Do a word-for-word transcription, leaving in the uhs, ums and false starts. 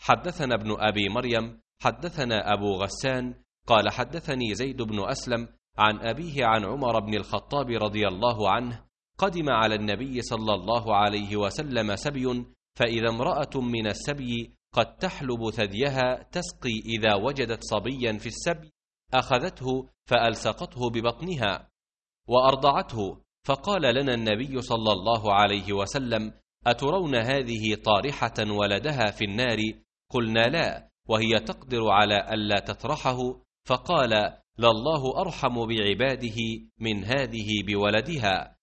حدثنا ابن أبي مريم حدثنا أبو غسان قال حدثني زيد بن أسلم عن أبيه عن عمر بن الخطاب رضي الله عنه قدم على النبي صلى الله عليه وسلم سبي، فإذا امرأة من السبي قد تحلب ثديها تسقي إذا وجدت صبيا في السبي أخذته فألصقته ببطنها وأرضعته، فقال لنا النبي صلى الله عليه وسلم: أترون هذه طارحة ولدها في النار؟ قلنا لا، وهي تقدر على ألا تطرحه، فقال: لله أرحم بعباده من هذه بولدها.